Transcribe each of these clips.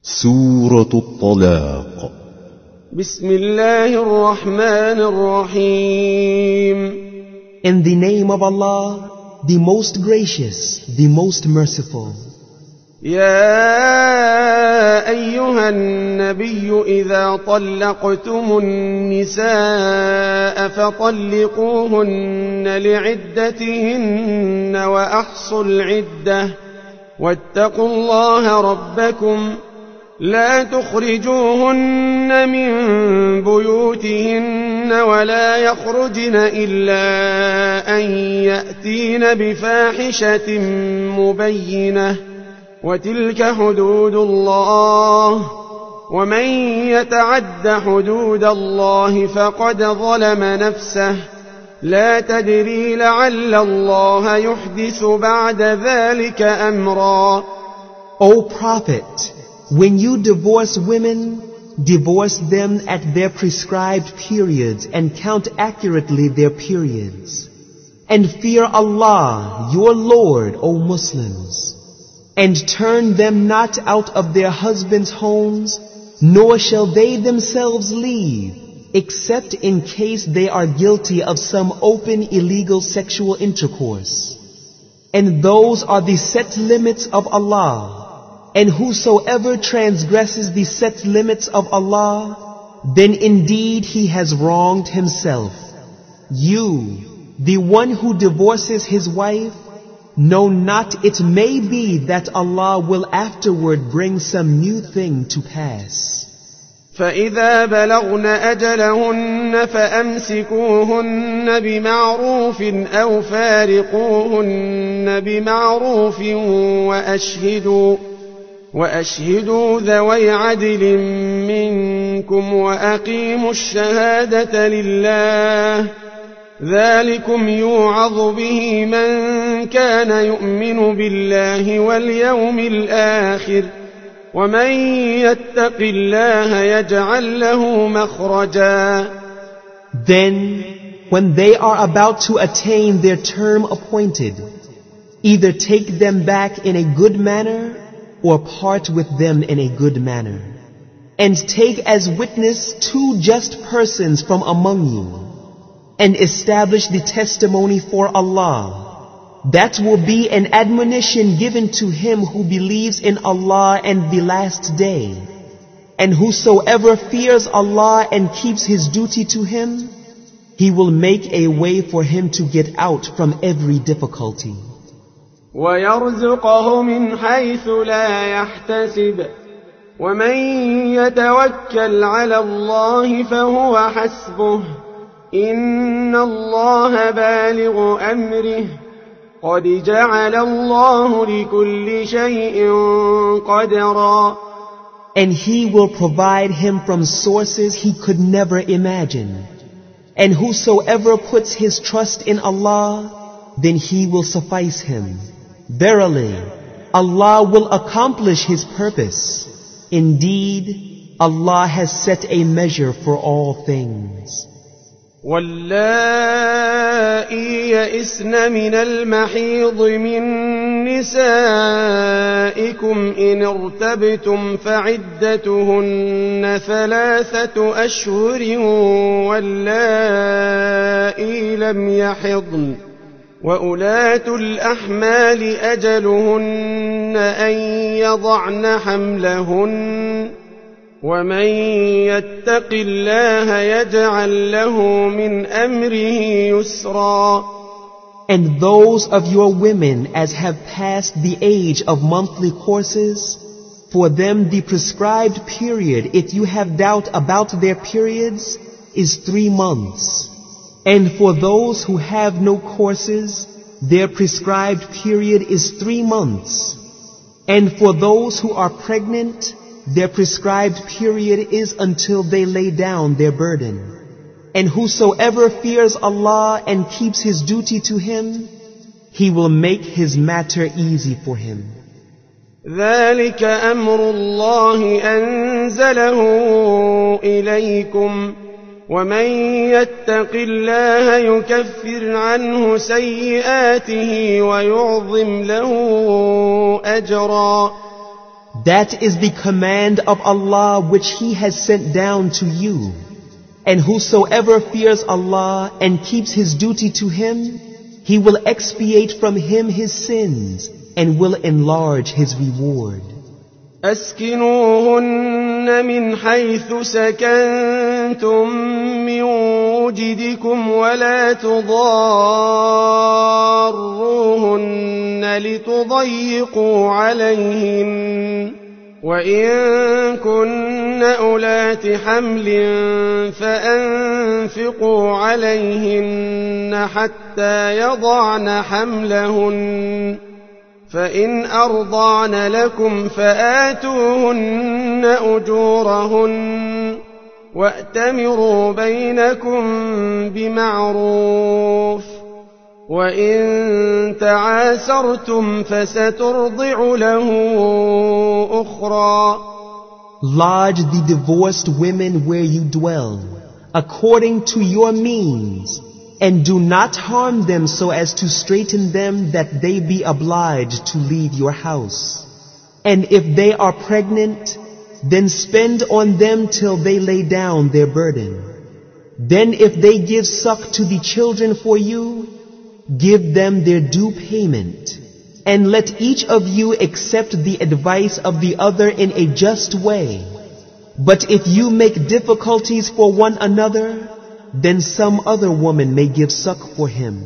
سورة الطلاق. بسم الله الرحمن الرحيم. In the name of Allah, the most gracious, the most merciful. يا أيها النبي إذا طلقتم النساء فطلقوهن لعدتهن وأحصوا العدة واتقوا الله ربكم لا تخرجوهن من بيوتهن ولا يخرجن إلا أن يأتين بفاحشة مبينة وتلك حدود الله ومن يتعد حدود الله فقد ظلم نفسه لا تدري لعل الله يحدث بعد ذلك أمرا. O Prophet, when you divorce women, divorce them at their prescribed periods and count accurately their periods. And fear Allah, your Lord, O Muslims. And turn them not out of their husbands' homes, nor shall they themselves leave, except in case they are guilty of some open illegal sexual intercourse. And those are the set limits of Allah. And whosoever transgresses the set limits of Allah, then indeed he has wronged himself. You, the one who divorces his wife, know not it may be that Allah will afterward bring some new thing to pass. فإذا بلغن أجلهن فأمسكوهن بمعروف أو فارقوهن بمعروف وأشهدوا ذوي عدل منكم وأقيموا الشهادة لله ذلكم يوعظ به من كان يؤمن بالله واليوم الآخر ومن يتق الله يجعل له مخرجا. Then, when they are about to attain their term appointed, either take them back in a good manner or part with them in a good manner. And take as witness 2 just persons from among you. And establish the testimony for Allah. That will be an admonition given to him who believes in Allah and the last day. And whosoever fears Allah and keeps his duty to him, he will make a way for him to get out from every difficulty. وَيَرْزُقَهُ مِنْ حَيْثُ لَا يَحْتَسِبُ وَمَنْ يَتَوَكَّلْ عَلَى اللَّهِ فَهُوَ حَسْبُهُ إِنَّ اللَّهَ بالغ أَمْرِهِ قَدْ جَعَلَ اللَّهُ لِكُلِّ شَيْءٍ قَدْرًا. And he will provide him from sources he could never imagine. And whosoever puts his trust in Allah, then he will suffice him. Verily, Allah will accomplish his purpose. Indeed, Allah has set a measure for all things. واللائي يئسن من المحيض من نسائكم إن ارتبتم فعدتهن 3 أشهر واللائي لم يحضن وأولاة الأحمال أجلهن أن يضعن حملهن ومن يتق الله يجعل له من أمره يسرا. And those of your women as have passed the age of monthly courses, for them the prescribed period, if you have doubt about their periods, is 3 months. And for those who have no courses, their prescribed period is 3 months. And for those who are pregnant, their prescribed period is until they lay down their burden. And whosoever fears Allah and keeps his duty to him, he will make his matter easy for him. ذلك أمر الله أنزله إليكم ومن يتق الله يكفر عنه سيئاته ويعظم له أجرا. That is the command of Allah which He has sent down to you. And whosoever fears Allah and keeps his duty to Him, He will expiate from him his sins and will enlarge his reward. أسكنوهن من حيث سكنتم من وجدكم ولا تضاروهن لتضيقوا عليهن وإن كن أولات حمل فأنفقوا عليهن حتى يضعن حملهن فإن أرضعن لكم فآتوهن أجورهن وأتمروا بينكم بمعروف وإن تعاسرتم فسترضع له أخرى. Lodge the divorced women where you dwell, according to your means, and do not harm them so as to straiten them that they be obliged to leave your house. And if they are pregnant, then spend on them till they lay down their burden. Then if they give suck to the children for you, give them their due payment, and let each of you accept the advice of the other in a just way. But if you make difficulties for one another, then some other woman may give suck for him.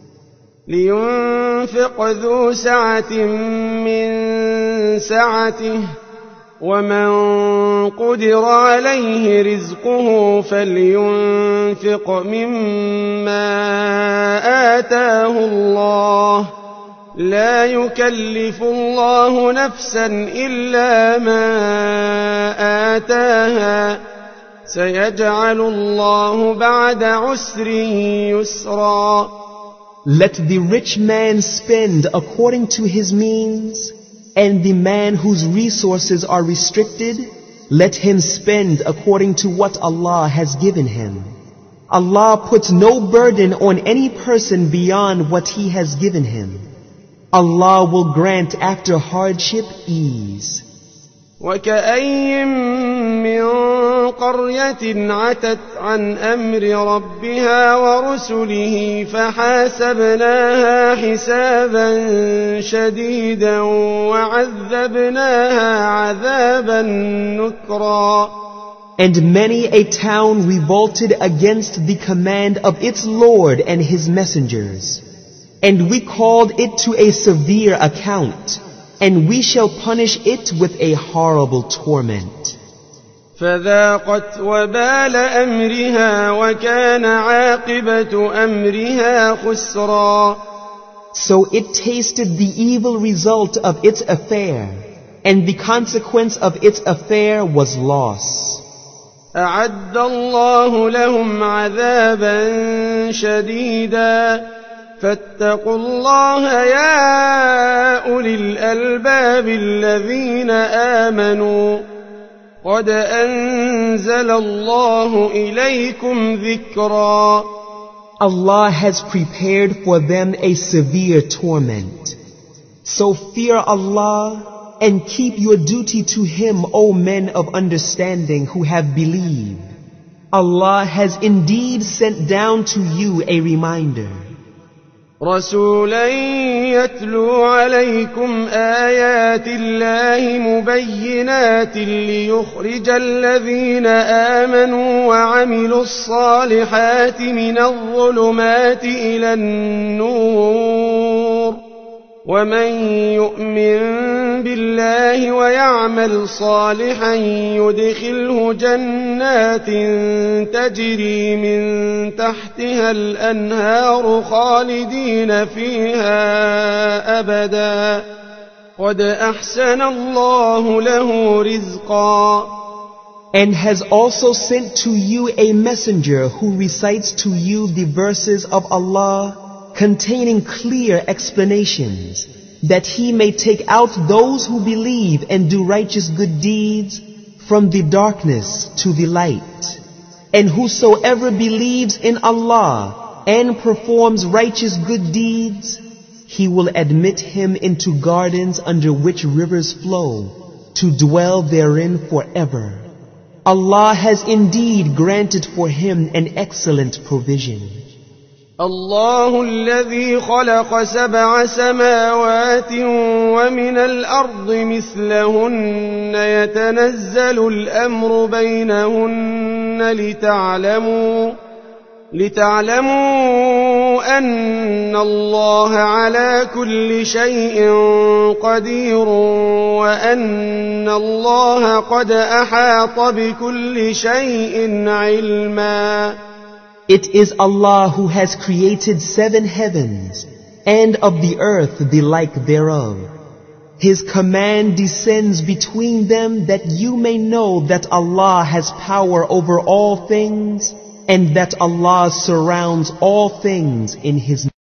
لينفق ذو سعة من سعته ومن قدر عليه رزقه فلينفق مما آتاه الله لا يكلف الله نفسا إلا ما آتاها سيجعل الله بعد عسر يسرا. Let the rich man spend according to his means, and the man whose resources are restricted, let him spend according to what Allah has given him. Allah puts no burden on any person beyond what He has given him. Allah will grant after hardship ease. وكأي من قرية عتت عن أمر ربها ورسله فحاسبناها حسابا شديدا وعذبناها عذابا نكرا. And many a town revolted against the command of its Lord and His messengers, and we called it to a severe account, and we shall punish it with a horrible torment. فذاقت وبال أمرها وكان عاقبة أمرها خسرا. So it tasted the evil result of its affair, and the consequence of its affair was loss. أعد الله لهم عذابا شديدا فاتقوا الله يا أولي الألباب الذين آمنوا قد أنزل الله إليكم ذكرا. Allah has prepared for them a severe torment. So fear Allah and keep your duty to Him, O men of understanding who have believed. Allah has indeed sent down to you a reminder. رسولا يتلو عليكم آيات الله مبينات ليخرج الذين آمنوا وعملوا الصالحات من الظلمات إلى النور ومن يؤمن بالله ويعمل صالحا يدخله جنات تجري من تحتها الأنهار خالدين فيها أبدا قد أحسن الله له رزقا. And has also sent to you a messenger who recites to you the verses of Allah containing clear explanations, that He may take out those who believe and do righteous good deeds from the darkness to the light. And whosoever believes in Allah and performs righteous good deeds, He will admit him into gardens under which rivers flow, to dwell therein forever. Allah has indeed granted for him an excellent provision. الله الذي خلق 7 سماوات ومن الأرض مثلهن يتنزل الأمر بينهن لتعلموا أن الله على كل شيء قدير وأن الله قد أحاط بكل شيء علما. It is Allah who has created 7 heavens and of the earth the like thereof. His command descends between them that you may know that Allah has power over all things and that Allah surrounds all things in His